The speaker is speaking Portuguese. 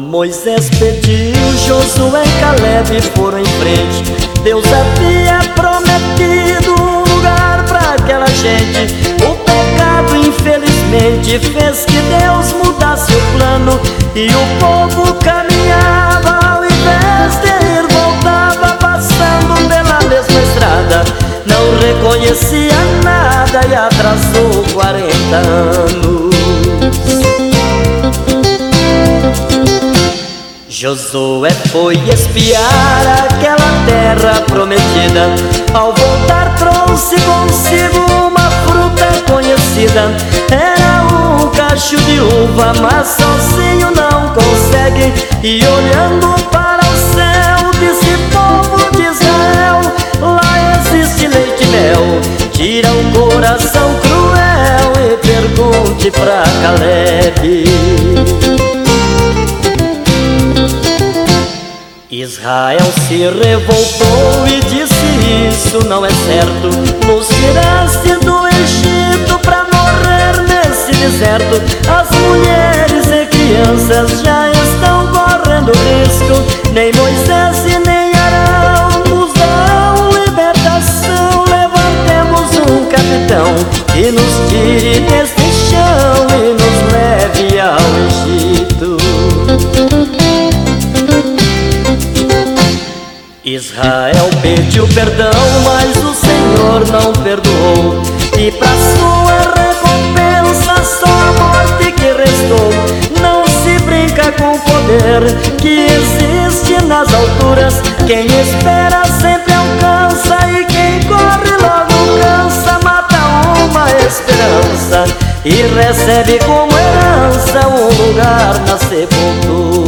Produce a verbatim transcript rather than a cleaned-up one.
Moisés pediu, Josué e Caleb foram em frente. Deus havia prometido um lugar para aquela gente. O pecado infelizmente fez que Deus mudasse o plano, e o povo caminhava, ao invés de ir voltava, passando pela mesma estrada. Não reconhecia nada e atrasou quarenta anos. Josué foi espiar aquela terra prometida. Ao voltar trouxe consigo uma fruta conhecida. Era um cacho de uva, mas sozinho não consegue. E olhando para o céu disse: povo de Israel, lá existe leite e mel. Tira o coração cruel e pergunte pra Caleb. Israel se revoltou e disse: isso não é certo. Nos tiraste do Egito pra morrer nesse deserto. As mulheres e crianças já estão correndo risco. Nem Moisés e nem Arão nos dão libertação. Levantemos um capitão que nos tire deste chão e nos leve ao Egito. Israel pediu perdão, mas o Senhor não perdoou. E pra sua recompensa só a morte que restou. Não se brinca com o poder que existe nas alturas. Quem espera sempre alcança, e quem corre logo cansa. Mata uma esperança e recebe como herança um lugar na sepultura.